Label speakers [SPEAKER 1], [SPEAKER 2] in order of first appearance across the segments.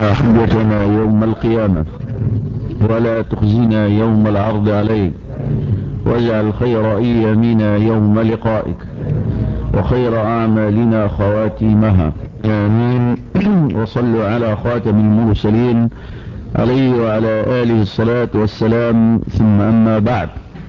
[SPEAKER 1] حجتنا يوم القيامة ولا تخزنا يوم العرض عليك، واجعل خير أيامنا يوم لقائك وخير أعمالنا خواتيمها، آمين. وصلوا على خاتم المرسلين عليه وعلى آله الصلاة والسلام، ثم أما بعد.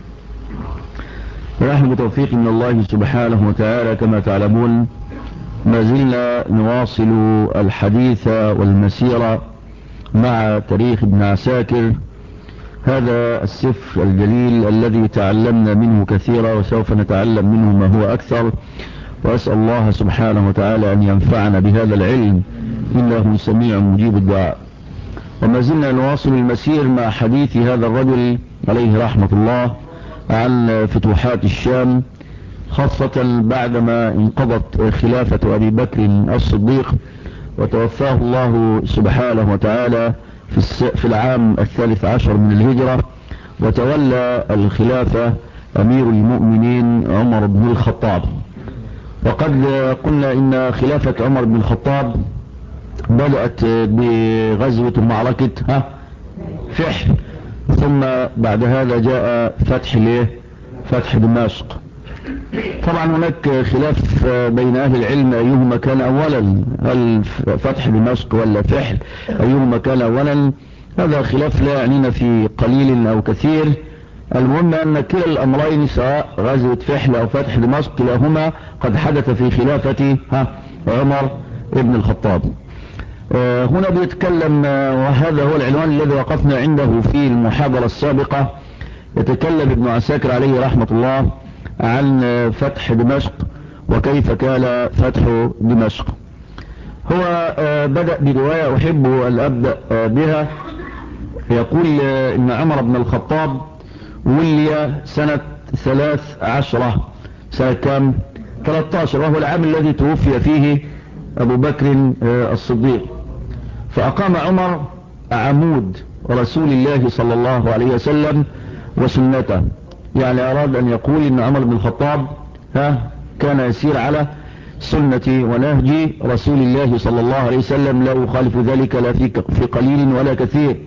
[SPEAKER 1] نحن بتوفيق من الله سبحانه وتعالى كما تعلمون ما زلنا نواصل الحديث والمسيرة مع تاريخ ابن عساكر، هذا السفر الجليل الذي تعلمنا منه كثيرا وسوف نتعلم منه ما هو أكثر، وأسأل الله سبحانه وتعالى أن ينفعنا بهذا العلم إنه سميع مجيب الدعاء. وما زلنا نواصل المسير مع حديث هذا الرجل عليه رحمة الله عن فتوحات الشام، خاصة بعدما انقضت خلافة أبي بكر الصديق وتوفاه الله سبحانه وتعالى في العام 13 من الهجرة، وتولى الخلافة أمير المؤمنين عمر بن الخطاب. وقد قلنا إن خلافة عمر بن الخطاب بدأت بغزوة معركة فحل، ثم بعد هذا جاء فتح دمشق. طبعا هناك خلاف بين أهل العلم أيهما كان أولا، هل فتح دمشق ولا فحل، أيهما كان أولا؟ هذا خلاف لا يعنينا في قليل أو كثير. المهم أن كلا الأمرين سواء غزوة فحل أو فتح دمشق كلاهما قد حدث في خلافة عمر بن الخطاب. هنا بيتكلم، وهذا هو العنوان الذي وقفنا عنده في المحاضرة السابقة، يتكلم ابن عساكر عليه رحمة الله عن فتح دمشق وكيف كان فتح دمشق. هو بدأ برواية أحب أن أبدأ بها، يقول إن عمر بن الخطاب ولي سنة 13، سنة كام؟ 13، وهو العام الذي توفي فيه أبو بكر الصديق. فأقام عمر عمود رسول الله صلى الله عليه وسلم وسنته، يعني أراد أن يقول إن عمر بن الخطاب كان يسير على سنة ونهج رسول الله صلى الله عليه وسلم، لا يخالف ذلك لا في قليل ولا كثير.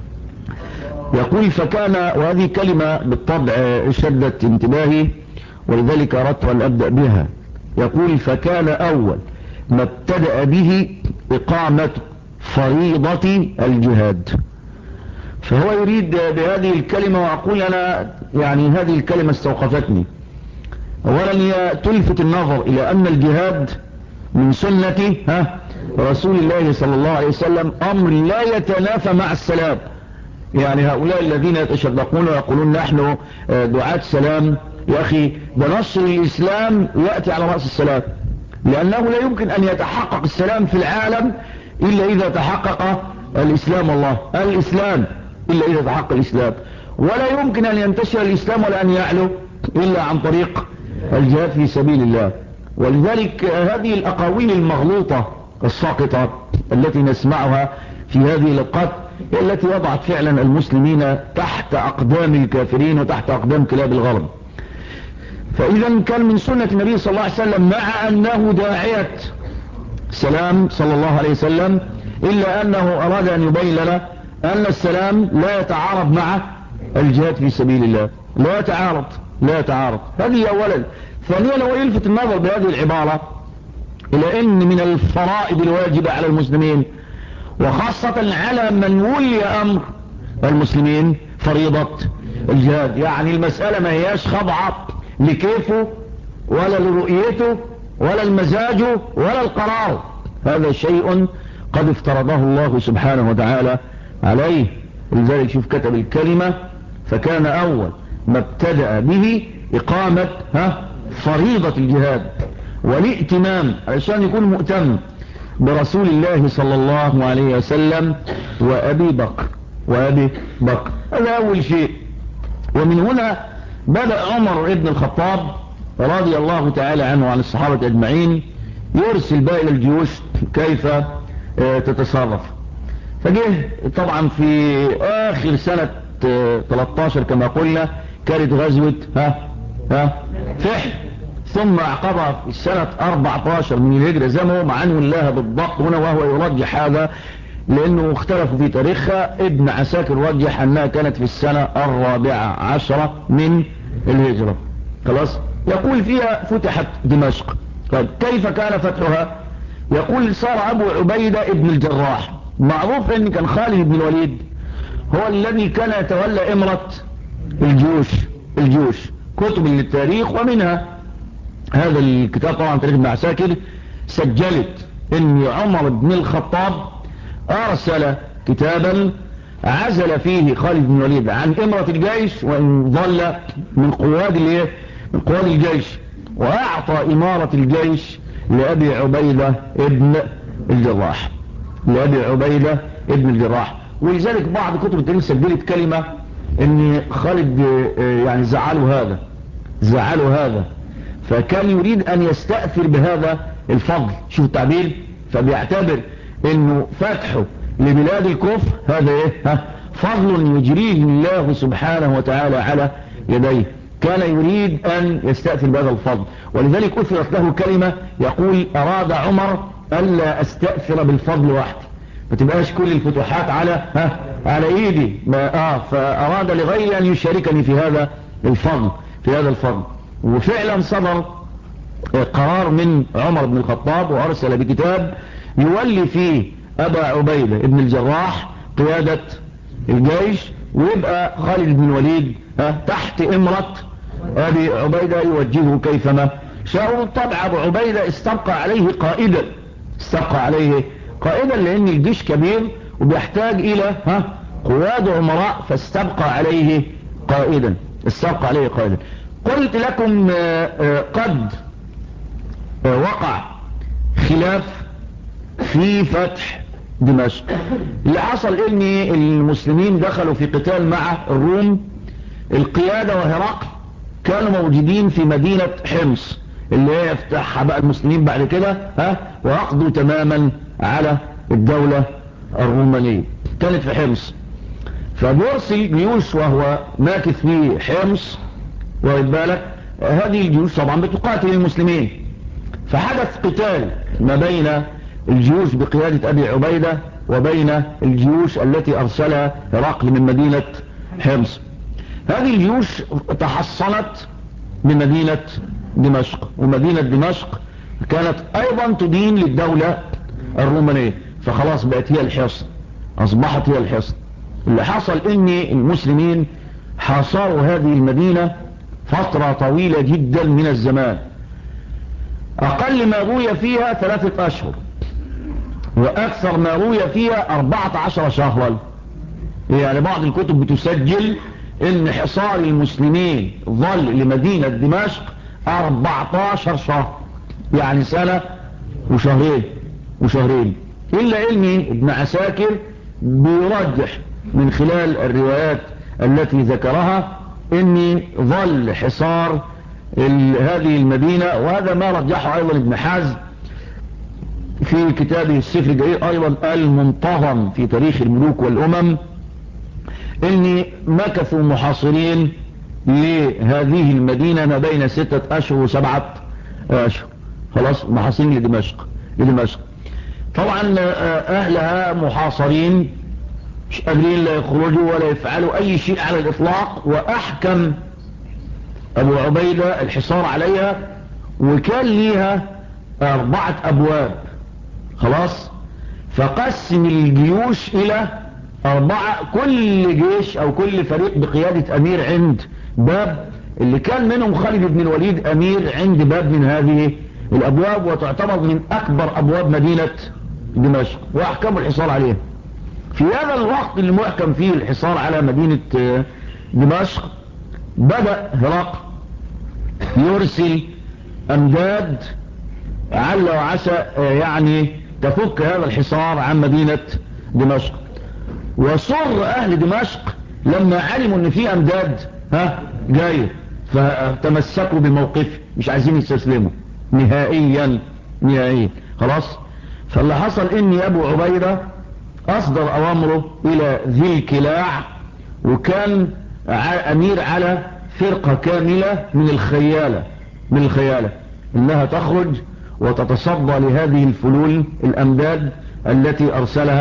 [SPEAKER 1] يقول فكان، وهذه كلمة بالطبع شدت انتباهي ولذلك أردت أن أبدأ بها. يقول فكان أول ما ابتدأ به إقامة فريضة الجهاد. فهو يريد بهذه الكلمة، وأقول أنا يعني هذه الكلمة استوقفتني. أولا هي تلفت النظر إلى أن الجهاد من سنة رسول الله صلى الله عليه وسلم أمر لا يتنافى مع السلام. يعني هؤلاء الذين يتشدقون ويقولون نحن دعاة سلام، يا أخي ده نصر الإسلام يأتي على رأس السلام، لأنه لا يمكن أن يتحقق السلام في العالم إلا إذا تحقق الإسلام إلا إذا تحقق الإسلام، ولا يمكن أن ينتشر الإسلام ولا أن يعلو إلا عن طريق الجهاد في سبيل الله. ولذلك هذه الأقاويل المغلوطة الساقطة التي نسمعها في هذه اللقاءات هي التي وضعت فعلا المسلمين تحت أقدام الكافرين وتحت أقدام كلاب الغرب. فإذا كان من سنة النبي صلى الله عليه وسلم مع أنه داعية سلام صلى الله عليه وسلم، إلا أنه أراد أن يبين لنا أن السلام لا يتعارض مع الجهاد في سبيل الله، لا يتعارض. هذه أولا. ثانيا هو يلفت النظر بهذه العبارة إلى أن من الفرائض الواجبة على المسلمين وخاصة على من ولي أمر المسلمين فريضة الجهاد. يعني المسألة ما هياش خضعة لكيفه ولا لرؤيته ولا المزاج ولا القرار، هذا شيء قد افترضه الله سبحانه وتعالى عليه. ولذلك شوف كتب الكلمة فكان أول ما ابتدأ به إقامة فريضة الجهاد والائتمام، علشان يكون مؤتم برسول الله صلى الله عليه وسلم وأبي بكر هذا أول شيء. ومن هنا بدأ عمر بن الخطاب رضي الله تعالى عنه وعن الصحابة أجمعين يرسل باقي الجيوش كيف تتصرف. فجه طبعا في آخر سنة 13 كما قلنا كانت غزوة فحل، ثم عقبها في سنة 14 من الهجرة زي ما هو معنون لها بالضبط هنا، وهو يرجح هذا لانه اختلفوا في تاريخها. ابن عساكر رجح انها كانت في السنة 14 من الهجرة. خلاص. يقول فيها فتحت دمشق. طيب كيف كان فتحها؟ يقول صار ابو عبيدة ابن الجراح. معروف ان كان خالد بن الوليد هو الذي كان يتولى امرة الجيوش. كتب للتاريخ ومنها هذا الكتاب طبعا تاريخ ابن عساكر سجلت ان عمر بن الخطاب ارسل كتابا عزل فيه خالد بن الوليد عن امرة الجيش وان ظل من قواد الجيش، واعطى امارة الجيش لابي عبيدة ابن الجراح. ولذلك بعض كتب التاريخ سجلت كلمة ان خالد يعني زعلوا هذا فكان يريد ان يستأثر بهذا الفضل. شوف التعبير. فبيعتبر انه فتحه لبلاد الكفر هذا فضل يجريه الله سبحانه وتعالى على يديه. كان يريد ان يستأثر بهذا الفضل، ولذلك اثرت له كلمة يقول اراد عمر الا استأثر بالفضل وحدي، ما تبقاش كل الفتوحات على ايدي، فاراد لغيري ان يشاركني في هذا الفضل. وفعلا صدر قرار من عمر بن الخطاب وارسل بكتاب يولي فيه ابا عبيدة ابن الجراح قيادة الجيش، ويبقى خالد بن الوليد تحت امرة ابي عبيدة يوجهه كيفما شاء. طبعا ابو عبيدة استبقى عليه قائدا لان الجيش كبير وبيحتاج الى قواد عمراء، فاستبقى عليه قائدا. قلت لكم قد وقع خلاف في فتح دمشق. اللي حصل ان المسلمين دخلوا في قتال مع الروم. القيادة وهرقل كانوا موجودين في مدينة حمص اللي هي يفتحها بقى المسلمين بعد كده وعقدوا تماما على الدولة الرومانية. كانت في حمص، فبيرسل جيوش وهو ماكث في حمص، واخد بالك. هذه الجيوش طبعا بتقاتل المسلمين، فحدث قتال ما بين الجيوش بقيادة ابي عبيدة وبين الجيوش التي ارسلها هرقل من مدينة حمص. هذه الجيوش تحصنت بمدينة دمشق، ومدينة دمشق كانت ايضا تدين للدولة الرومانية، فخلاص بقت هي الحصن، اصبحت هي الحصن. اللي حصل ان المسلمين حاصروا هذه المدينة فترة طويلة جدا من الزمان، اقل ما روي فيها 3 اشهر، واكثر ما روي فيها 14 شهرا. يعني بعض الكتب بتسجل ان حصار المسلمين ظل لمدينة دمشق 14 شهر، يعني سنة وشهرين. الا ان ابن عساكر بيرجح من خلال الروايات التي ذكرها ان ظل حصار هذه المدينة، وهذا ما رجحه ايضا ابن حزم في كتابه السفر الجليل ايضا المنتظم في تاريخ الملوك والامم، ان مكثوا محاصرين لهذه المدينة ما بين 6 اشهر و7 اشهر. خلاص محاصرين لدمشق. طبعا اهلها محاصرين مش قادرين لا يخرجوا ولا يفعلوا اي شيء على الاطلاق، واحكم ابو عبيدة الحصار عليها، وكان ليها 4 ابواب. خلاص. فقسم الجيوش الى 4، كل جيش او كل فريق بقيادة امير عند باب، اللي كان منهم خالد بن الوليد امير عند باب من هذه الابواب، وتعتبر من اكبر ابواب مدينة دمشق، واحكموا الحصار عليها. في هذا الوقت اللي محكم فيه الحصار على مدينة دمشق، بدأ هرقل يرسل امداد عل وعسى يعني تفك هذا الحصار عن مدينة دمشق. وصر اهل دمشق لما علموا ان في امداد جاية، فتمسكوا بموقف، مش عايزين يستسلموا نهائيا. خلاص. فاللي حصل ان ابو عبيدة اصدر اوامره الى ذي الكلاع، وكان امير على فرقة كاملة من الخيالة انها تخرج وتتصدى لهذه الفلول الامداد التي ارسلها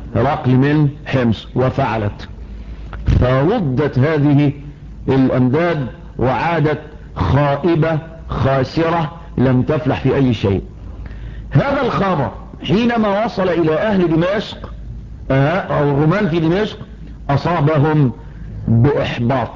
[SPEAKER 1] هرقل من حمص وفعلت، فردت هذه الأمداد وعادت خائبة خاسرة لم تفلح في أي شيء. هذا الخبر حينما وصل إلى أهل دمشق أو الرومان في دمشق أصابهم بإحباط.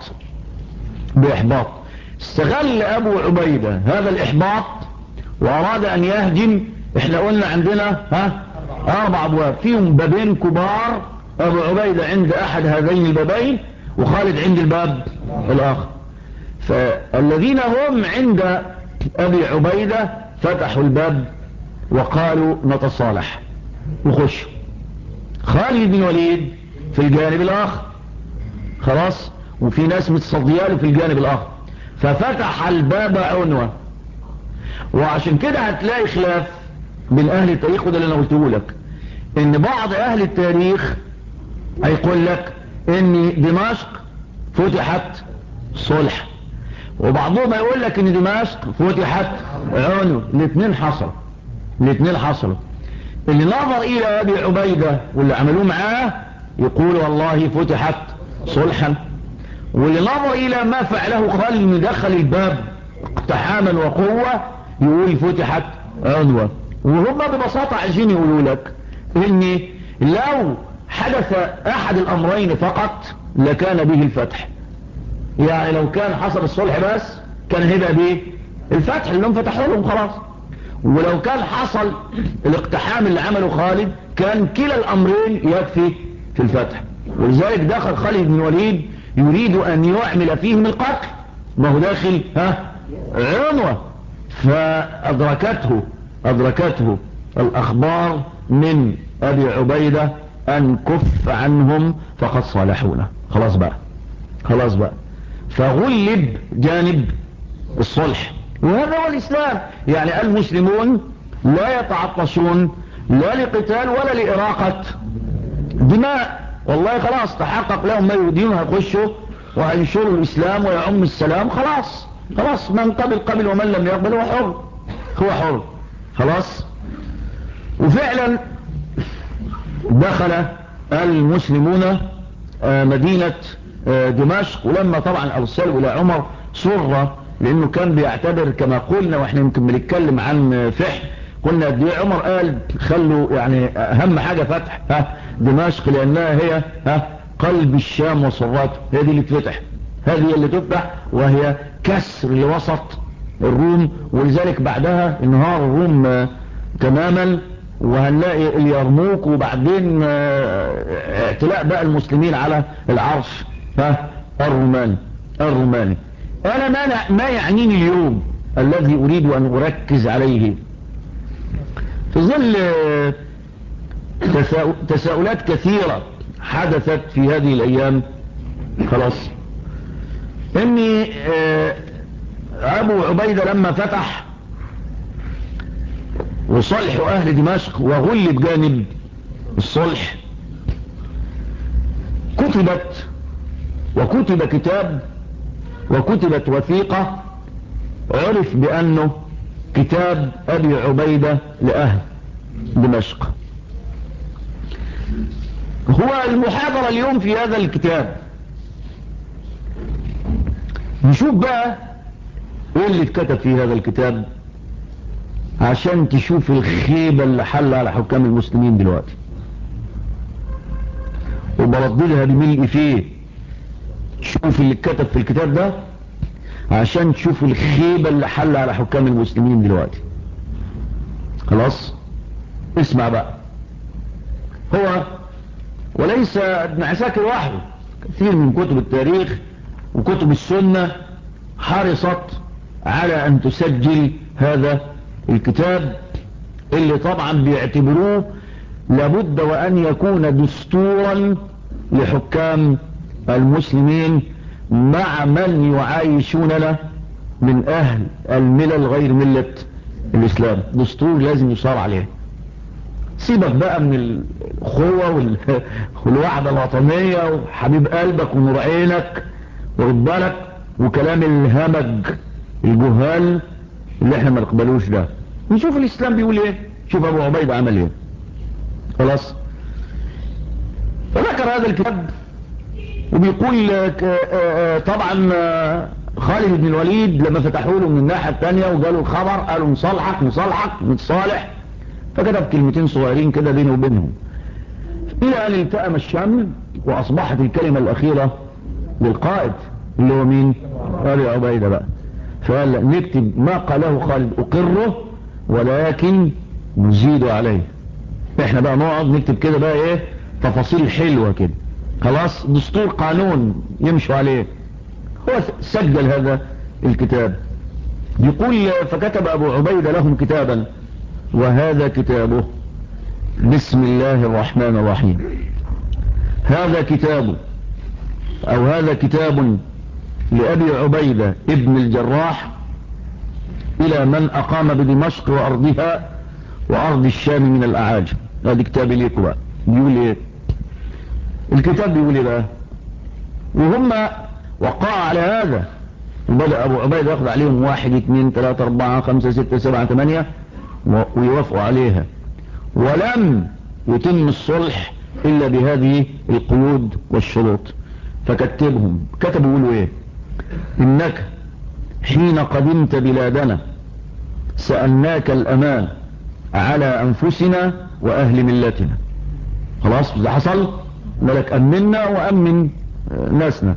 [SPEAKER 1] استغل أبو عبيدة هذا الإحباط وأراد أن يهجم. احنا قلنا عندنا 4 أبواب، فيهم بابين كبار، أبو عبيدة عند أحد هذين البابين وخالد عند الباب الآخر. فالذين هم عند أبي عبيدة فتحوا الباب وقالوا نتصالح وخشوا. خالد بن وليد في الجانب الآخر خلاص، وفي ناس متصدياله في الجانب الآخر، ففتح الباب عنوة. وعشان كده هتلاقي خلاف بين أهل التاريخ، وده اللي أنا قلته لك، إن بعض أهل التاريخ هيقول لك إن دمشق فتحت صلح، وبعضهم يقول لك إن دمشق فتحت عنوة. الاثنين حصلوا. اللي نظر إلى أبي عبيدة واللي عملوه معاه يقول والله فتحت صلحا، واللي نظر إلى ما فعله خالد دخل الباب اقتحاما وقوة يقول فتحت عنوة. وهم ببساطة عايزين يقولوا لك إن لو حدث أحد الأمرين فقط لكان به الفتح. يعني لو كان حصل الصلح بس كان هيبقى به الفتح اللي هم فتحوا لهم خلاص، ولو كان حصل الاقتحام اللي عمله خالد كان كلا الأمرين يكفي في الفتح. ولذلك دخل خالد بن وليد يريد أن يعمل فيهم القتل، ما هو داخل عنوة. فأدركته الأخبار من أبي عبيدة أن كف عنهم فقد صالحونا. خلاص بقى فغلب جانب الصلح. وهذا هو الإسلام. يعني المسلمون لا يتعطشون لا لقتال ولا لإراقة دماء. والله خلاص تحقق لهم ما يريدون، هيخشوا وهينشروا الإسلام ويعم السلام. خلاص من قبل ومن لم يقبل هو حر خلاص. وفعلا دخل المسلمون مدينة دمشق، ولما طبعا أرسلوا إلى عمر سرة، لأنه كان بيعتبر كما قلنا واحنا يمكن بنتكلم عن فحم، قلنا قد ايه عمر قال خلوا يعني أهم حاجة فتح دمشق، لأنها هي قلب الشام وصراته، هي دي اللي تفتح، هذه اللي تفتح، وهي كسر لوسط الروم. ولذلك بعدها انهار الروم تماما، وهنلاقي اليرموك، وبعدين اعتلاء بقى المسلمين على العرش الروماني. انا ما يعنيني اليوم الذي اريد ان اركز عليه في ظل تساؤلات كثيرة حدثت في هذه الايام خلاص، اني ابو عبيدة لما فتح وصلح اهل دمشق وغلب جانب الصلح، وكتب كتاب وكتبت وثيقة عرف بأنه كتاب أبي عبيدة لأهل دمشق. هو المحاضرة اليوم في هذا الكتاب نشوف بقى ايه اللي اتكتب في هذا الكتاب عشان تشوف الخيبة اللي حل على حكام المسلمين دلوقتي، وبرددها بملء فيه. شوف اللي اتكتب في الكتاب ده عشان تشوف الخيبة اللي حل على حكام المسلمين دلوقتي. خلاص اسمع بقى. هو وليس ابن عساكر وحده، كثير من كتب التاريخ وكتب السنة حرصت على ان تسجل هذا الكتاب، اللي طبعا بيعتبروه لابد وان يكون دستورا لحكام المسلمين مع من يعايشوننا من اهل الملل غير ملة الاسلام. دستور لازم يصار عليه. سيبك بقى من الاخوة والوحدة الوطنية وحبيب قلبك ونور عينك ورد بالك وكلام الهمج الجهال اللي احنا ما نقبلوش ده. نشوف الاسلام بيقول ايه، شوف ابو عبيدة عمل ايه. خلاص ذكر هذا الكتاب وبيقول طبعا خالد بن الوليد لما فتحوا له من الناحية الثانية وقالوا الخبر قالوا مصالحك متصالح، فكتب كلمتين صغيرين كده بينه وبينهم إلى أن التأم الشمل وأصبحت الكلمة الأخيرة للقائد اللي هو مين؟ أبي عبيدة بقى. فقال نكتب ما قاله خالد أقره ولكن نزيد عليه. احنا بقى نقعد نكتب كده بقى ايه تفاصيل حلوة كده، خلاص دستور قانون يمشوا عليه. هو سجل هذا الكتاب. يقول فكتب أبو عبيدة لهم كتابا وهذا كتابه بسم الله الرحمن الرحيم. هذا كتاب أو هذا كتاب لأبي عبيدة ابن الجراح إلى من أقام بدمشق وأرضها وأرض الشام من الأعاجم. هذا كتاب ليكم بقى. بيقول إيه الكتاب؟ بيقول إيه بقى؟ وهم وقع على هذا بدأ أبو عبيدة يأخذ عليهم 1 2 3 4 5 6 7 8 ويوافقوا عليها، ولم يتم الصلح إلا بهذه القيود والشروط. فكتبهم كتبوا يقولوا إيه؟ إنك حين قدمت بلادنا سألناك الأمان على أنفسنا وأهل ملتنا. خلاص ده حصل، ملك أمنا وأمن ناسنا.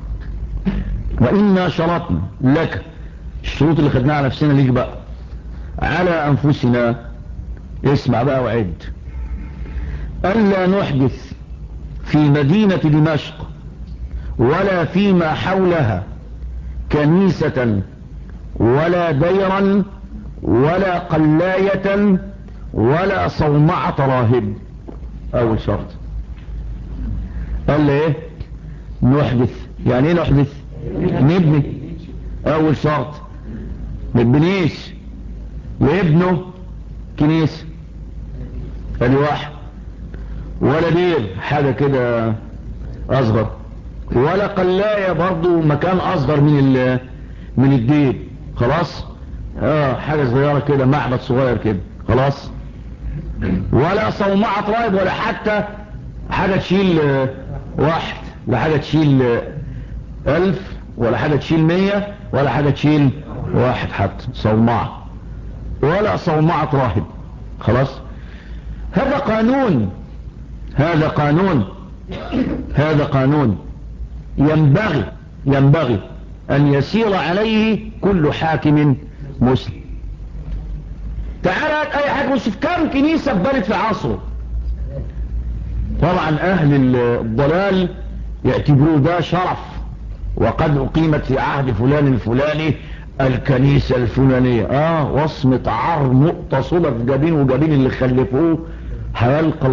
[SPEAKER 1] وإنا شرطنا لك الشروط اللي خدناها على نفسنا ليك بقى على أنفسنا، اسمع بقى وعد، ألا نحدث في مدينة دمشق ولا فيما حولها كنيسة ولا ديرا ولا قلاية ولا صومعة راهب. أول شرط قال لي ايه؟ نحدث. يعني ايه نحدث؟ نبني. أول شرط نبنيش ويبنوا كنيسة، ادي واحد، ولا دير حاجة كده أصغر، ولا قلاية برضو مكان أصغر من الدير. خلاص حاجة صغيرة كده معبد صغير كده خلاص. ولا صومعة راهب ولا حتى حاجة تشيل 1 لا حاجة تشيل 1000 ولا حاجة تشيل 100 ولا حاجة تشيل 1 حتى صومعة، ولا صومعة راهب. خلاص هذا قانون، هذا قانون ينبغي أن يسير عليه كل حاكم مسلم. تعالى أي حاكم مسلم كم كنيسة بنت في عصره؟ طبعا أهل الضلال يعتبروا ده شرف، وقد أقيمت في عهد فلان الفلاني الكنيسة الفلانية وصمة عار مقتصدة في جبين وجبين اللي خلفوه هيلقى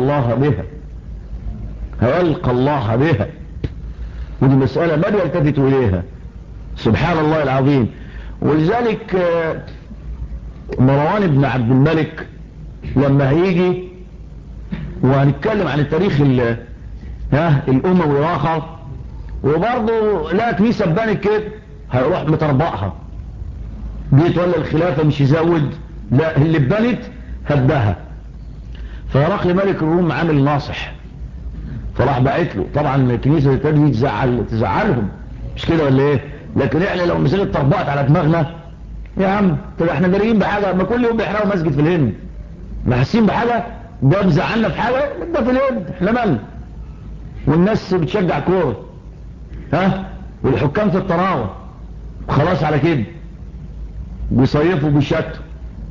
[SPEAKER 1] الله بها. ودي مسألة ما بيلتفتوا إليها سبحان الله العظيم. ولذلك مروان بن عبد الملك لما هيجي وهنتكلم عن التاريخ الأموي الآخر وبرضه لا كنيسة بنت كده هيروح متربقها بيتولى الخلافة مش يزود، لا اللي بنت هدها. فهرقل ملك الروم عامل ناصح فراح باعت له. طبعا الكنيسة دي تزعلهم مش كده ولا ايه؟ لكن احنا لو مسألة طربقت على دماغنا يا عم طب احنا داريين بحاجة؟ ما كل يوم بيحرقوا مسجد في الهند، ما حاسين بحاجة؟ ده مزعلنا في حاجة؟ ده في الهند احنا مالنا؟ والناس بتشجع كورة والحكام في الطراوة خلاص على كده بيصيفوا بيشتوا.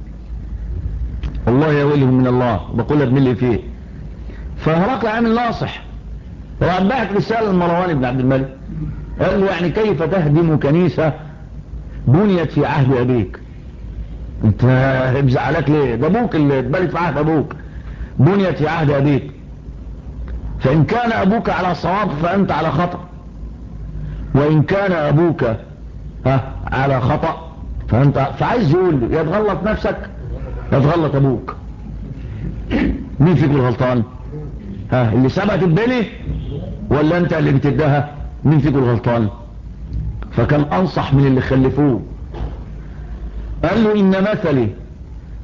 [SPEAKER 1] والله يا ويلهم من الله بقولها بملي فيه. فهرقل عامل ناصح راح بعت رسالة لمروان بن عبد الملك قال له يعني كيف تهدم كنيسة بنيت في عهد أبيك؟ انت بزعلك ليه؟ ده ابوك اللي اتبنت في عهد ابوك، بنيت في عهد أبيك. فإن كان أبوك على صواب فأنت على خطأ، وإن كان أبوك على خطأ فأنت. فعايز يقول له يا تغلط نفسك يا تغلط أبوك. مين فيكم الغلطان؟ اللي سبقت البني ولا أنت اللي بتدها؟ مين فيكم الغلطان؟ فكان أنصح من اللي خلفوه. قال له إن مثلي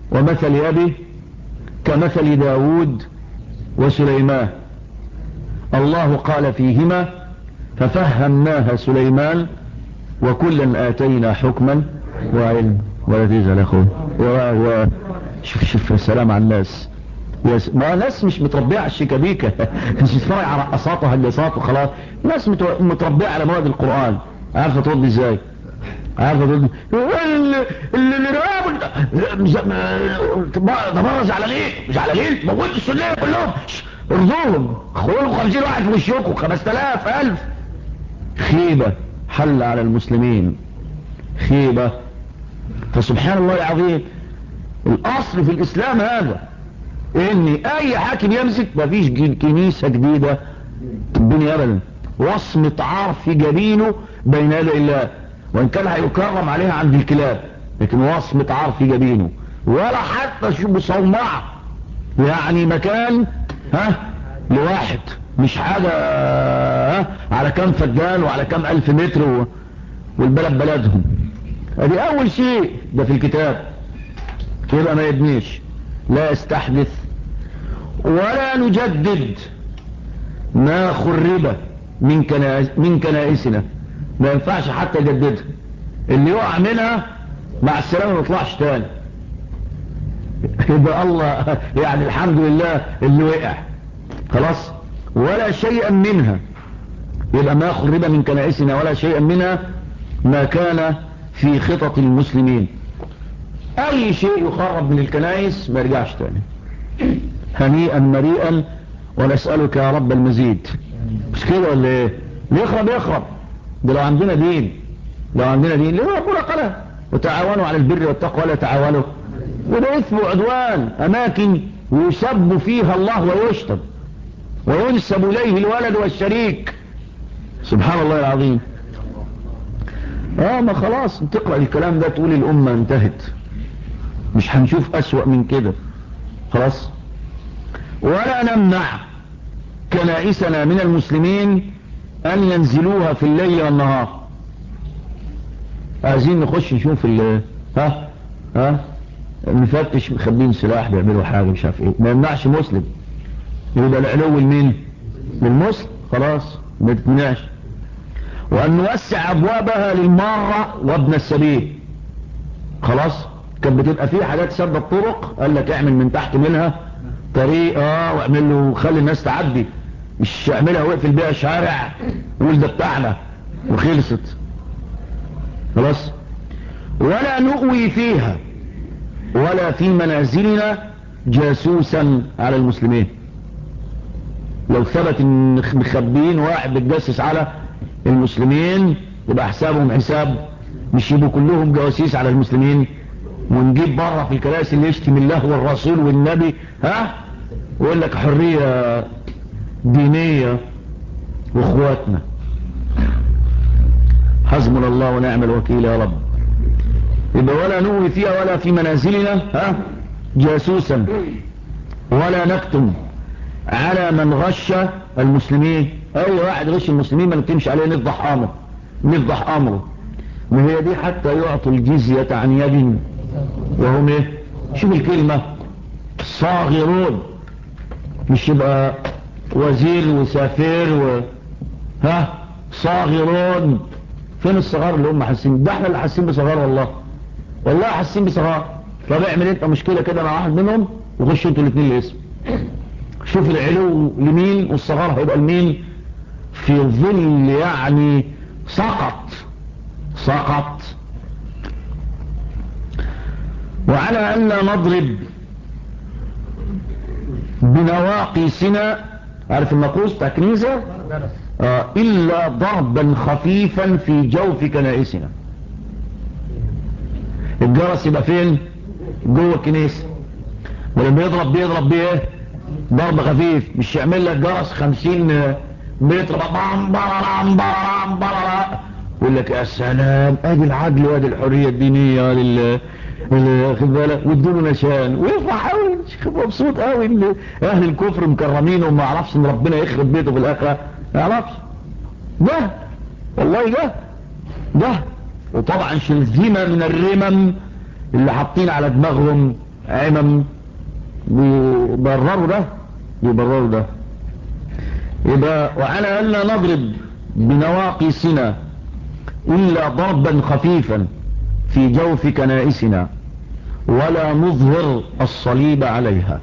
[SPEAKER 1] ومثل أبي كمثل داود وسليمان الله قال فيهما ففهمناها سليمان وكلا آتينا حكما وعلم. ولا تزعل يا اخوي. شوف السلام على الناس. ما ناس مش متربية على الشيكابيكا مش بتتفرج على رقصات وهجسات وخلاص. ناس متربية على مواد القرآن. عارفة ترد ازاي؟ عارفة ترد اللي تبرز على غير مش على غير موت السنية كلهم ارضوهم خلقوا 50 واحد في وشكوا 5000 1000. خيبة حل على المسلمين خيبة. فسبحان الله العظيم الاصل في الاسلام هذا ان اي حاكم يمسك مفيش كنيسة جديدة الدنيا ابدا. وصمة عار في جبينه بين يدي الله وان كان هيكرم عليها عند الكلاب لكن وصمة عار في جبينه ولا حتى شو بصومعة يعني مكان لواحد مش حاجة على كام فدان وعلى كام 1000 متر والبلد بلدهم. ادي اول شيء ده في الكتاب. يبقى ما يبنيش لا يستحدث ولا نجدد ما خرب من كنائسنا. ما ينفعش حتى يجددها. اللي يقع منها مع السلامة ما يطلعش تاني. يبقى الله يعني الحمد لله اللي وقع خلاص. ولا شيئا منها يبقى ما خرب من كنائسنا ولا شيئا منها ما كان في خطط المسلمين. اي شيء يخرب من الكنائس ما يرجعش تاني. هنيئا مريئا ونسألك يا رب المزيد. مش كده ولا ايه؟ يخرب ده لو عندنا دين ليه ربنا قال وتعاونوا على البر والتقوى ولا تعاونوا. وده اثم وعدوان اماكن يسب فيها الله ويشتم وينسب اليه الولد والشريك. سبحان الله العظيم. ما خلاص تقرأ الكلام ده تقول الامة انتهت مش هنشوف اسوأ من كده خلاص. ولا نمنع كنائسنا من المسلمين ان ينزلوها في الليل والنهار. عايزين نخش نشوف نفتش مخبين سلاح بيعملوا حاجة مش عارف ايه. ما يمنعش مسلم يبقى العلو لمين؟ للمسلم خلاص ما تمنعش. وان نوسع ابوابها للمارة وابن السبيل خلاص. كانت بتبقى فيه حاجات سد الطرق قال لك اعمل من تحت منها طريق واعمل له خلي الناس تعدي مش اعملها واقفل بيها شارع وقول ده بتاعنا وخلصت خلاص. ولا نؤوي فيها ولا في منازلنا جاسوسا على المسلمين. لو ثبت ان مخبين واحد بتجسس على المسلمين يبقى حسابهم حساب مش يبقوا كلهم جواسيس على المسلمين. ونجيب بره في الكراسي اللي يشتم الله والرسول والنبي ويقول لك حرية دينية واخواتنا. حسبنا الله ونعم الوكيل يا رب. يبقى ولا نؤوي فيها ولا في منازلنا جاسوسا ولا نكتم على من غش المسلمين. اي واحد غش المسلمين ما نكتمش عليه نفضح امره. وهي دي حتى يعطوا الجزية عن يد وهم ايه؟ شوف الكلمة صاغرون مش يبقى وزير وسافر صاغرون. فين الصغار اللي هم حاسين؟ ده احنا اللي حاسين بصغار والله حاسين بصغار. طب اعمل انت مشكلة كده مع واحد منهم وخشوا انتوا الاثنين الاسم. شوف العلو لمين والصغار هيبقى لمين في ظل يعني سقط. وعلى أن لا نضرب بنواقيسنا عارف الناقوس بتاع كنيسة إلا ضربا خفيفا في جوف كنائسنا. الجرس يبقى فين؟ جوه الكنيسة. ولما بيضرب بيه ضرب خفيف مش يعمل لك جرس 50 متر يقول لك يا سلام ادي العدل وادي الحرية الدينية واخد بالك وادوله نشان ويفرح قوي مبسوط قوي ان اهل الكفر مكرمين وما يعرفش ان ربنا يخرب بيته في الاخره. ما يعرفش ده والله ده. وطبعا شرذمه من الرمم اللي حاطين على دماغهم عمم بيبرروا ده. يبقى وعلى ألا نضرب بنواقصنا إلا ضربا خفيفا في جوف كنائسنا ولا نظهر الصليب عليها.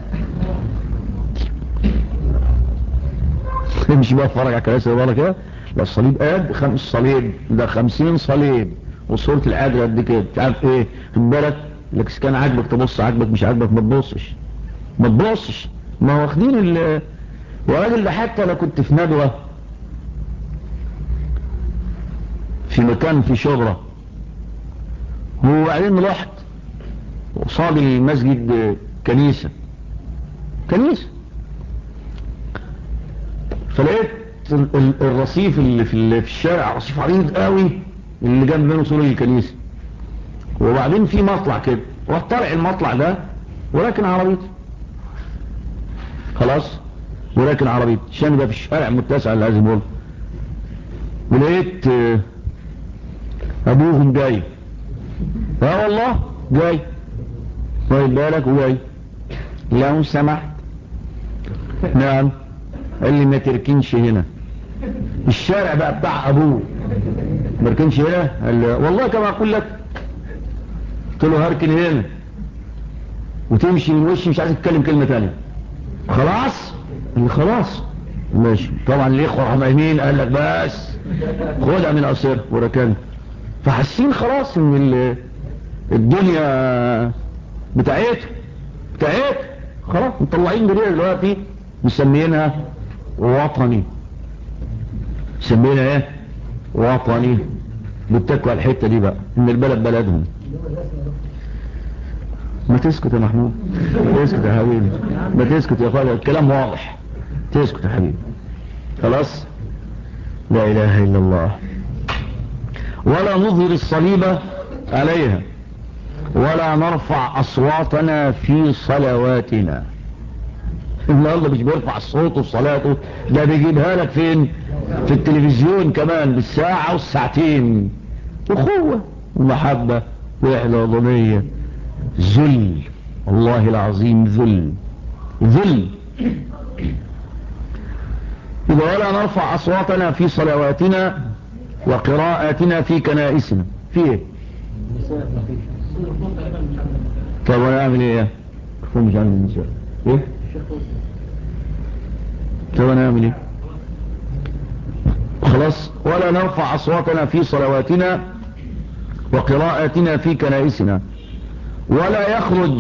[SPEAKER 1] مش بقى اتفرج على كنائس بقى كده، لا الصليب قد 5 صليب، ده 50 صليب وصورة العادة قد كده، مش عارف ايه، خد بالك. لك كان عاجبك تبص، عاجبك مش عاجبك ما تبصش، ما تبصش. ما واخدين يا راجل ده حتى انا كنت في ندوة في مكان في شبرا، وبعدين رحت قصاد المسجد كنيسة، فلقيت الرصيف اللي في الشارع رصيف عريض قوي اللي جنب منه سور الكنيسة، وبعدين في مطلع كده، رحت طالع المطلع ده ولكن عربيتي خلاص، ولكن عربيتي عشان ده في الشارع متسع اللي لازم اقول، ولقيت ابوهم جاي، والله جاي، طيب بالك وجاي، لو سمحت، نعم، قال لي ما تركنش هنا، الشارع بقى بتاع ابوه، ما تركنش هنا، قال لي والله كما اقول لك، قلت له هركن هنا وتمشي من وشي، مش عايز اتكلم كلمه ثانيه، خلاص، قال لي خلاص ماشي. طبعا الاخوه حمايمين قال لك بس خدها من قصير وركن، فحاسين خلاص ان الدنيا بتاعتها خلاص، مطلعين جديد دلوقتي مسميينها وطني، مسميينها ايه؟ وطني. بتكوا على الحته دي بقى ان البلد بلدهم. ما تسكت يا محمود، ما تسكت يا حبيبي، ما تسكت يا اخويا، الكلام واضح، تسكت يا حبيبي خلاص. لا اله الا الله. ولا نظهر الصليب عليها ولا نرفع اصواتنا في صلواتنا. النهارده مش بيرفع صوته في صلاته، ده بيجيبها لك فين؟ في التلفزيون كمان بالساعة والساعتين. اخوة ومحبة وحدة وضمية، ذل، والله العظيم ذل. إذا ولا نرفع أصواتنا في صلواتنا وقراءاتنا في كنائسنا. في ايه؟ طب ونعمل ايه؟ مش عن النساء ايه؟ طب ونعمل ايه؟ خلاص. ولا نرفع أصواتنا في صلواتنا وقراءاتنا في كنائسنا ولا يخرج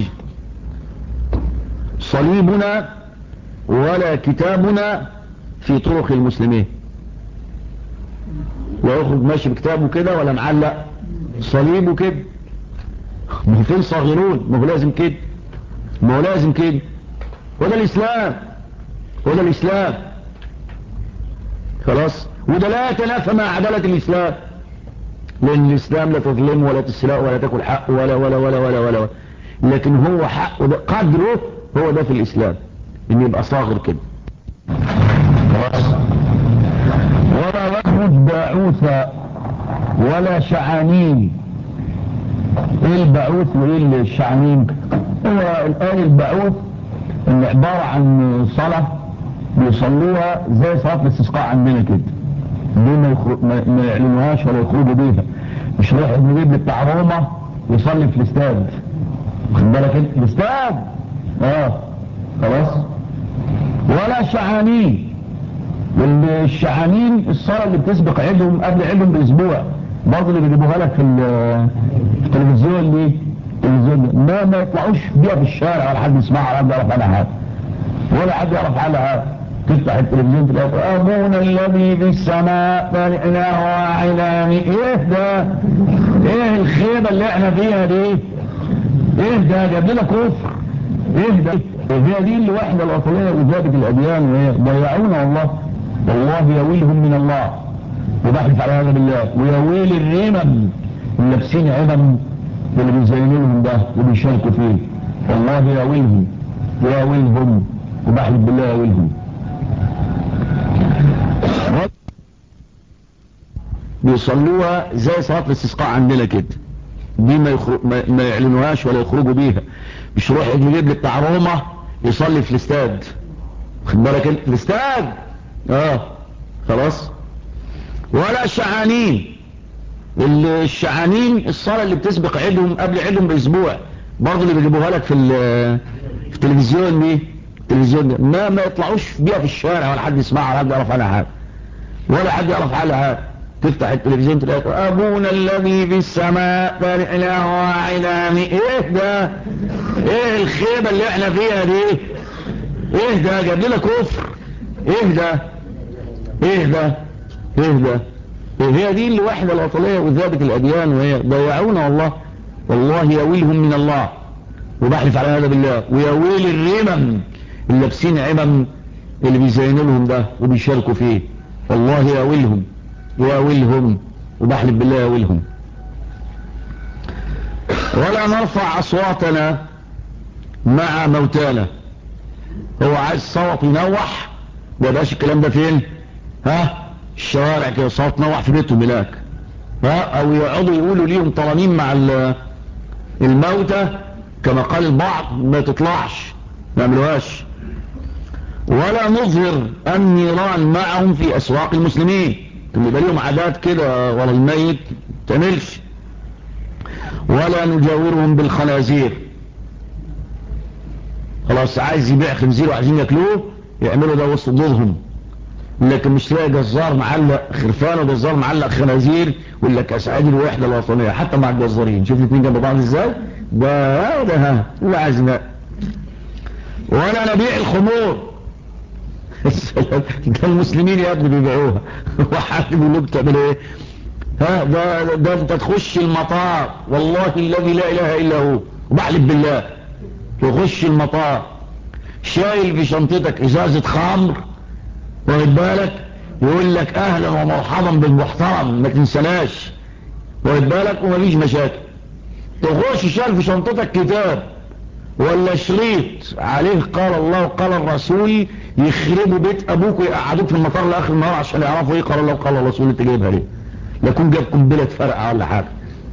[SPEAKER 1] صليبنا ولا كتابنا في طرق المسلمين. لا يخرج ماشي بكتابه كده ولا معلق صليبه كده، ما هو فين صاغرون، ما هو لازم كده، وده الإسلام خلاص. وده لا يتنافى مع عدالة الإسلام، لأن الإسلام لا تظلم ولا تسرق ولا تاكل حق ولا ولا ولا ولا ولا، لكن هو حقه ده قدره، هو ده في الإسلام إن يبقى صاغر كده خلاص. ولا يخرج باعوث ولا شعانين. ايه الباعوث وايه الشعانين؟ هو الآن الباعوث اللي عبارة عن صلاة بيصلوها زي صلاة الاستسقاء عندنا كده، دي ما يعلنوهاش ولا يخرجوا بيها، مش رايح نجيب لي بتاع روما يصلي في الاستاد، واخد بالك انت؟ الاستاد خلاص. ولا شعانين. والشعانين الصلاة اللي بتسبق عيدهم قبل عيدهم باسبوع، برضه اللي بيجيبوها لك في التلفزيون دي، التلفزيون ما يطلعوش بيها في الشارع ولا حد يسمعها ولا حد يعرف عنها حاجه، ولا حد يعرف عنها. تفتح التلفزيون تلاقي ابونا الذي في السماء فلعناه وعلان. ايه ده؟ ايه الخيبه اللي احنا فيها دي؟ ايه ده؟ جاب لنا كفر. ايه ده؟ هي دي الوحده الوطنيه وذابت الاديان، ضيعونا والله يويلهم من الله، وبحلف على هذا بالله، ويويل الرمم اللي لابسين عمم واللي بيزينوا لهم ده وبيشاركوا فيه، والله يويلهم وبحلف بالله يويلهم. بيصلوها زي صلاة الاستسقاء عندنا كده، دي ما يعلنوهاش ولا يخرجوا بيها، مش روح يجيب لي بتاع روما يصلي في الاستاد، خد بالك انت، في الاستاد خلاص. ولا شعانين. الشعانين الصلاة اللي بتسبق عيدهم قبل عيدهم باسبوع، برضه اللي بيجيبوها لك في التلفزيون دي، التلفزيون ده ما يطلعوش بيها في الشارع ولا حد يسمعها ولا حد يعرف عنها حاجه، ولا حد يعرف عنها حاجه. تفتح التلفزيون تلاقي ابونا الذي في السماء اله وعلامي. ايه ده؟ ايه الخيبه اللي احنا فيها دي؟ ايه ده؟ جاب لنا كفر. ايه ده؟ ايه ده؟ ايه ده؟ هي دي الوحده الوطنيه وذابت الاديان، وهي ضيعونا والله. والله يا ويلهم من الله، وبحلف على هذا بالله، ويا ويل الرمم اللي لابسين عمم اللي بيزينوا لهم ده وبيشاركوا فيه. والله يا ويلهم، يا ويلهم، وبحلف بالله يا ويلهم. ولا نرفع اصواتنا مع موتانا. هو عايز صوت ينوح، ما يبقاش الكلام ده فين؟ الشوارع كده، صوت نوح في بيتهم هناك، او يقعدوا يقولوا ليهم ترانيم مع الموتى كما قال البعض، ما تطلعش، ما يعملوهاش. ولا نظهر النيران معهم في اسواق المسلمين، اللي يبقى لهم عادات كده ورا الميت تعملش. ولا نجاورهم بالخنازير. خلاص عايز يبيع خنزير وعايزين ياكلوه يعملوا ده وسط ضدهم، لكن مش تلاقي جزار معلق خرفان وجزار معلق خنازير ويقول لك اسعاد الوحده الوطنيه. حتى مع الجزارين شوف الاثنين جنب بعض ازاي، ده لا عايزنا. ولا نبيع الخمور. ده المسلمين يا ابني بيبيعوها. وحد بيقول له بتعمل ايه؟ ده انت تخش المطار، والله الذي لا اله الا هو وبحلف بالله، تخش المطار شايل في شنطتك ازازه خمر، واخد بالك، يقول لك اهلا ومرحبا بالمحترم ما تنسناش، واخد بالك، ومفيش مشاكل. تخش شايل في شنطتك كتاب ولا شريط عليه قال الله وقال الرسول، يخربوا بيت ابوك ويقعدوك في المطار لاخر النهار عشان يعرفوا ايه قال الله وقال الرسول انت جايبها ليه. لا يكون جاب قنبله فرقه ولا حاجه.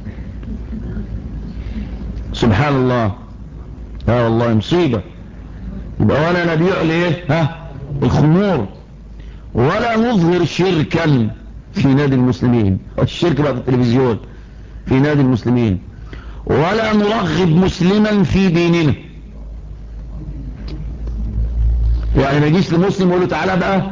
[SPEAKER 1] سبحان الله. والله مصيبه. يبقى ولا نبيع ليه الخمور. ولا نظهر شركا في نادي المسلمين، الشرك بقى في التلفزيون في نادي المسلمين. ولا نرغب مسلما في ديننا، يعني ما يجيش لمسلم يقول له تعالى بقى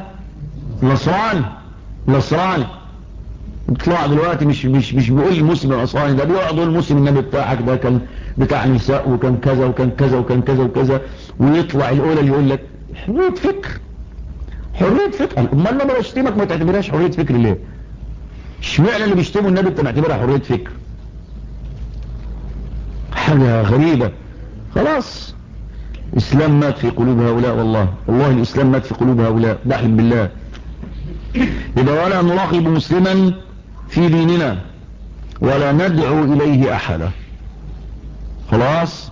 [SPEAKER 1] نصراني. بيطلع دلوقتي مش بيقول المسلم النصراني، ده بيقعد يقول المسلم النبي بتاعك ده كان بتاع نساء وكان كذا وكان كذا وكان كذا وكذا، ويطلع الاولى اللي يقول لك حريه فكر. امال لما بشتمك ما تعتبرهاش حريه فكر ليه؟ اشمعنى اللي بيشتموا النبي انت معتبرها حريه فكر؟ حاجه غريبه. خلاص الاسلام مات في قلوب هؤلاء، والله الاسلام مات في قلوب هؤلاء، بحلف بالله. يبقى ولا نراقب مسلما في ديننا ولا ندعو اليه احدا. خلاص.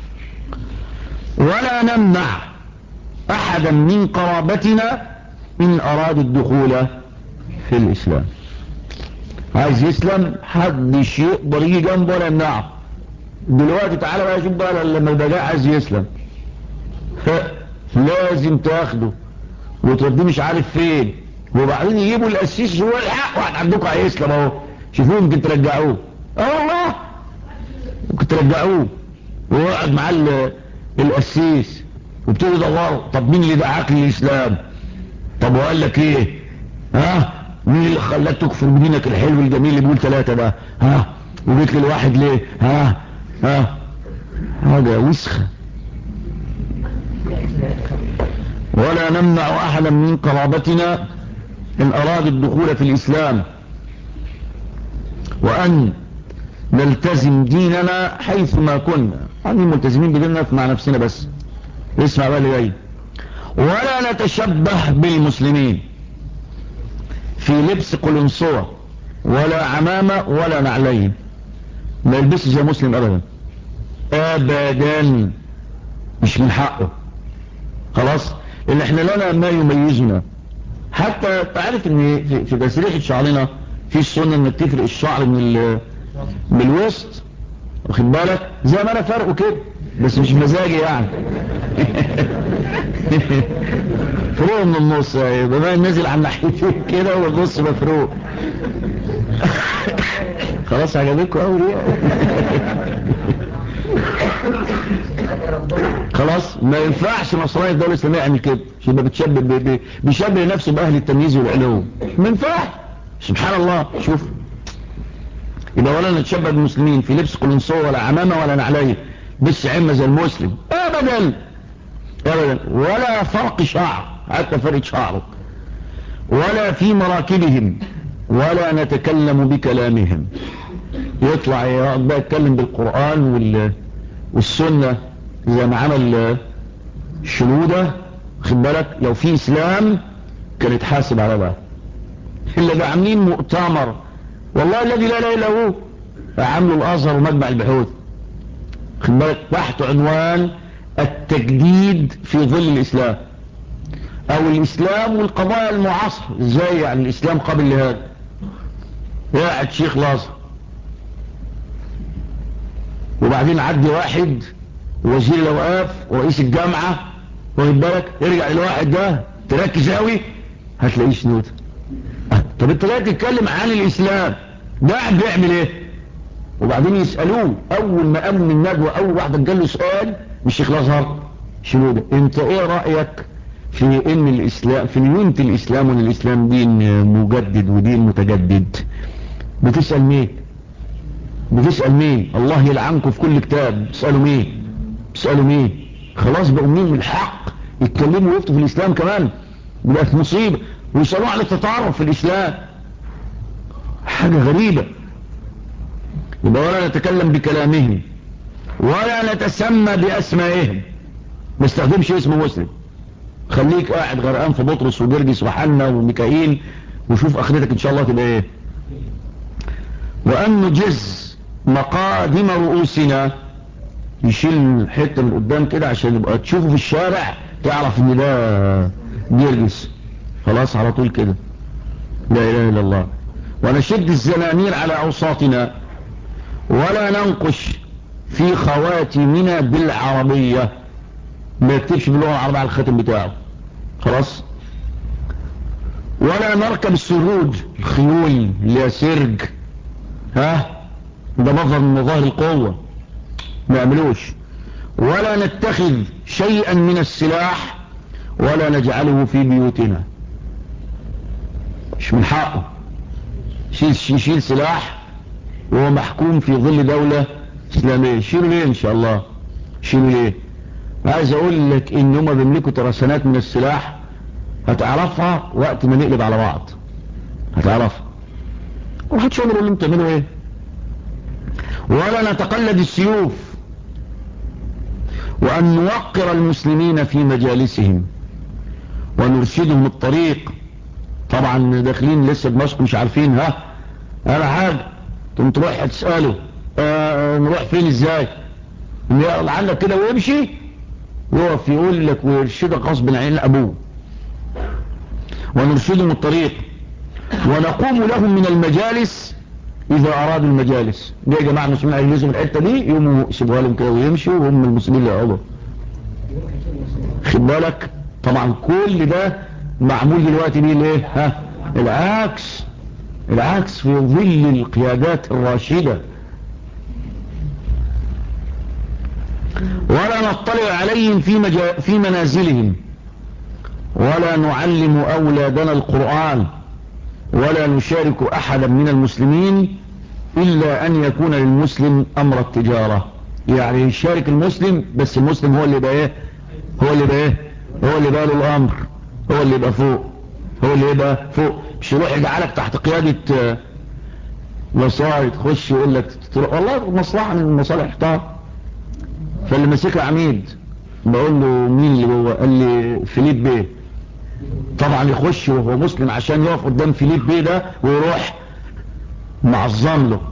[SPEAKER 1] ولا نمنع احدا من قرابتنا ان اراد الدخول في الاسلام. عايز يسلم حدش يقدر يجي جنبه ولا يمنعه. دلوقتي تعالى بقى شوف بقى لما البجاء عايز يسلم لازم تاخده وتوديه مش عارف فين، وبعدين يجيبوا القسيس هو الحق واحد عندكم هيسلم اهو، شوفوه يمكن ترجعوه. والله ممكن ترجعوه ويقعد معاه القسيس وابتدوا يدوروا طب مين اللي دعاك للاسلام؟ طب وقال لك ايه؟ مين اللي خلاك تكفر بدينك الحلو الجميل اللي بيقول 3 ده؟ وجيت للواحد ليه؟ هذا وسخه. ولا نمنع احدا من قرابتنا ان اراد الدخول في الاسلام، وان نلتزم ديننا حيثما كنا. يعني ملتزمين بديننا مع نفسنا بس. اسمع بقى اللي جاي. ولا نتشبه بالمسلمين في لبس قلنسوة ولا عمامة ولا نعلين. ما يلبسش زي مسلم ابدا، مش من حقه. خلاص. اللي احنا لنا ما يميزنا. حتى تعرف ان في تسريحة شعرنا في السنة انك تفرق الشعر من الوسط، واخد بالك، زي ما انا فرقه كده بس مش مزاجي يعني. فروق من النص، يبقى نازل على الناحيتين كده والنص مفروق. خلاص عجبكم قوي دي؟ خلاص ما ينفعش نصراني الدولة الإسلامية يعمل كده، يبقى بيشبه نفسه بأهل التمييز والعلو. ما ينفعش. سبحان الله. شوف، يبقى ولا نتشبه بالمسلمين في لبس قلنسوة ولا عمامة ولا نعليه، بس عمة زي المسلم ابدا ابدا، ولا فرق شعر حتى فرق شعره، ولا في مراكبهم، ولا نتكلم بكلامهم. يطلع يقعد بقى يتكلم بالقرآن والسنة زي ما عمل الشنودة. خد بالك، لو في اسلام كان يتحاسب على ده. اللي بقى عاملين مؤتمر والله الذي لا اله الا هو، عاملوا الازهر ومجمع البحوث، خد بالك، تحت عنوان التجديد في ظل الاسلام، او الاسلام والقضايا المعاصرة. ازاي يعني الاسلام قبل لهذا؟ قاعد شيخ الازهر، وبعدين عدي واحد وزير الاوقاف ورئيس الجامعة، واخد بالك، يرجع للواحد ده تركز قوي هتلاقيه شنود. طب انت لا تتكلم عن الاسلام، ده قاعد بيعمل ايه؟ وبعدين يسألوه اول ما قام من الندوة، اول واحدة قال له سؤال مش شيخ الازهر شنودة، انت ايه رأيك في ان الاسلام، في نيونة الاسلام، وان الاسلام دين مجدد ودين متجدد؟ بتسأل مين؟ بتسأل مين؟ الله يلعنكم في كل كتاب. بتسألوا مين؟ بتسألوا مين؟ خلاص بقوا مين من الحق يتكلموا ويفتوا في الاسلام كمان؟ بقت مصيبة. ويسألوا على التطرف في الاسلام، حاجة غريبة. يبقى ولا نتكلم بكلامهم ولا نتسمى باسمائهم. ما استخدمش اسم مسلم. خليك قاعد غرقان في بطرس وجرجس وحنا وميكائيل، وشوف اخرتك ان شاء الله تبقى ايه. وان نجز مقادم رؤوسنا، يشيل حته من قدام كده عشان يبقى تشوفه في الشارع تعرف ان ده جرجس، خلاص على طول كده. لا اله الا الله. ونشد الزنانير على اوساطنا، ولا ننقش في خواتمنا بالعربية. ما يكتبش باللغة العربية على الختم بتاعه، خلاص. ولا نركب السروج، الخيول اللي هي سرج، ده مظهر من مظاهر القوة، ما يعملوش. ولا نتخذ شيئا من السلاح ولا نجعله في بيوتنا. مش من حقه يشيل سلاح وهو محكوم في ظل دولة اسلامية. شيلوا ليه ان شاء الله؟ شيلوا ليه؟ عايز اقول لك ان هم بيملكوا ترسانات من السلاح، هتعرفها وقت ما نقلب على بعض، هتعرفها. ومحدش يقول اللي انتوا بتعملوا ايه. ولا نتقلد السيوف، وان نوقر المسلمين في مجالسهم ونرشدهم الطريق. طبعا داخلين لسه دمشق مش عارفين انا حاجة، تقوم تروح تسأله نروح فين ازاي، لعلك كده ويمشي يقف يقول لك ويرشدك غصب عن عين ابوه. ونرشدهم الطريق ونقوم لهم من المجالس اذا ارادوا المجالس. دي يا جماعه المسلمين عايزين الحته دي، يقوموا يسيبوها لهم كده ويمشوا، وهم المسلمين اللي يقعدوا. خد بالك، طبعا كل ده معمول دلوقتي بيه ليه؟ العكس في ظل القيادات الراشده. ولا نطلع عليهم في منازلهم، ولا نعلم أولادنا القرآن، ولا نشارك أحدا من المسلمين إلا أن يكون للمسلم أمر التجارة. يعني يشارك المسلم، بس المسلم هو اللي يبقى ايه، هو اللي يبقى له الأمر، هو اللي يبقى فوق، مش يروح يجعلك تحت قيادة مصاري تخش يقول لك والله مصلحة من المصالح بتاعه. فاللي مسك عميد بقول له مين اللي هو؟ قال لي فيليب بيه. طبعا يخش وهو مسلم عشان يقف قدام فيليب بيه ده ويروح معظم له.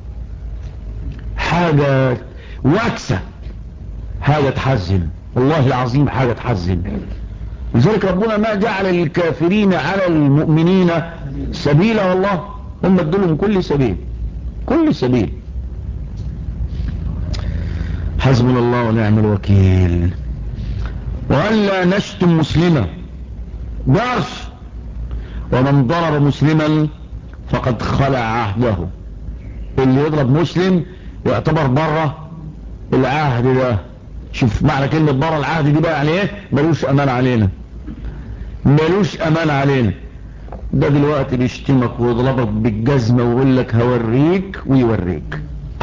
[SPEAKER 1] حاجة واكسة، حاجة تحزن والله العظيم، حاجة تحزن. لذلك ربنا ما جعل الكافرين على المؤمنين سبيلا، والله هم ادولهم كل سبيل. حسبنا الله ونعم الوكيل. وأن لا نشتم مسلما درش، ومن ضرب مسلما فقد خلع عهده. اللي يضرب مسلم يعتبر بره العهد ده. شوف معنى كلمة بره العهد دي بقى يعني ايه؟ ملوش امان علينا، ملوش امان علينا. ده دلوقتي بيشتمك ويضربك بالجزمة ويقول لك هوريك ويوريك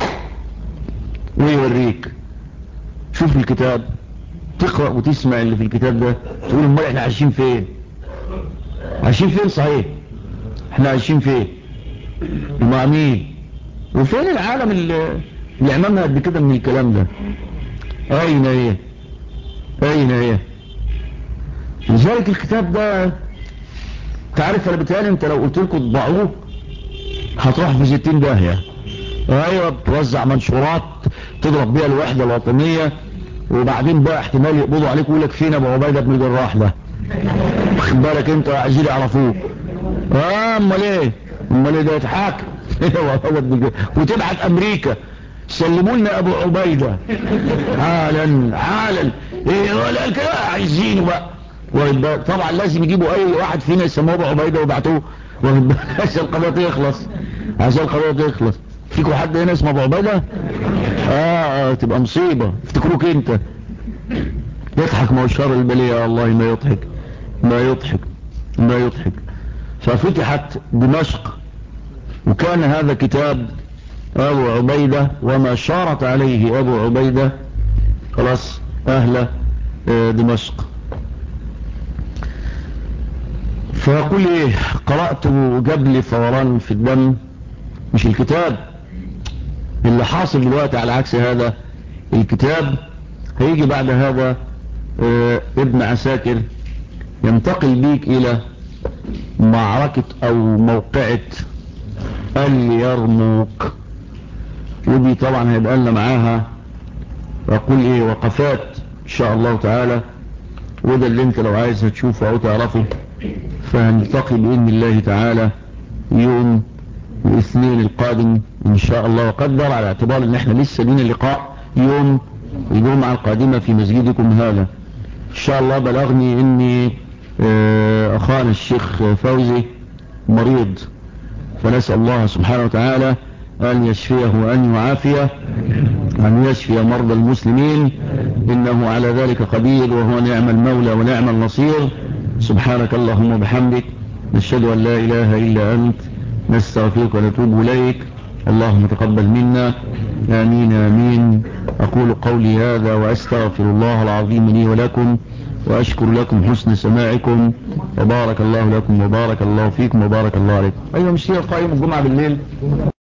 [SPEAKER 1] ويوريك. شوف الكتاب، تقرأ وتسمع اللي في الكتاب ده، تقول امال احنا عايشين فين؟ عايشين فين صحيح؟ احنا عايشين فين ومع مين؟ وفين العالم اللي عملنا قد كده من الكلام ده؟ اين ايه؟ اين ايه؟ لذلك الكتاب ده تعرف انا بتهيألي انت لو قلت لكم تضعوه هتروح في 60 داهية. ايوه بتوزع منشورات تضرب بيها الوحدة الوطنية، وبعدين بقى احتمال يقبضوا عليك ويقول لك فين ابو عبيدة بن الجراح ده، واخد بالك انت عايزين يعرفوه. امال ايه؟ امال ايه ده يتحاكم وتبعت امريكا سلموا لنا ابو عبيدة حالا حالا. ايه ولا كده عايزينه بقى. طبعا لازم يجيبوا اي واحد فينا يسموه ابو عبيدة ويبعتوه عشان القضية تخلص، عشان القضية تخلص. فيكم حد هنا اسمه ابو عبيدة؟ تبقى مصيبة. افتكروك انت. يضحك ما هو شر البلية، والله ما يضحك ما يضحك ما يضحك. ففتحت دمشق وكان هذا كتاب ابو عبيدة وما شارت عليه ابو عبيدة خلاص اهل دمشق. فيقول ايه؟ قرأت قبل فوران في الدم. مش الكتاب اللي حاصل دلوقتي، على عكس هذا الكتاب هيجي بعد هذا ابن عساكر ينتقل بيك الى معركة او موقعة اليرموك، ودي طبعا هيبقى لنا معاها اقول ايه وقفات ان شاء الله تعالى. وده اللي انت لو عايز تشوفه او تعرفه فهنلتقي بإذن الله تعالى يوم الاثنين القادم ان شاء الله وقدر، على اعتبار ان احنا لسه لينا لقاء يوم الجمعة القادمة في مسجدكم هذا ان شاء الله. بلغني اني اخانا الشيخ فوزي مريض، فنسأل الله سبحانه وتعالى ان يشفيه وان يعافيه، ان يشفي مرضى المسلمين، انه على ذلك قدير وهو نعم المولى ونعم النصير. سبحانك اللهم وبحمدك نشهد ان لا اله الا انت نستغفرك ونتوب اليك. اللهم تقبل منا، امين امين. اقول قولي هذا واستغفر الله العظيم لي ولكم، واشكر لكم حسن سماعكم، وبارك الله لكم وبارك الله فيكم وبارك الله عليكم. ايوه مش هي قائم الجمعة بالليل؟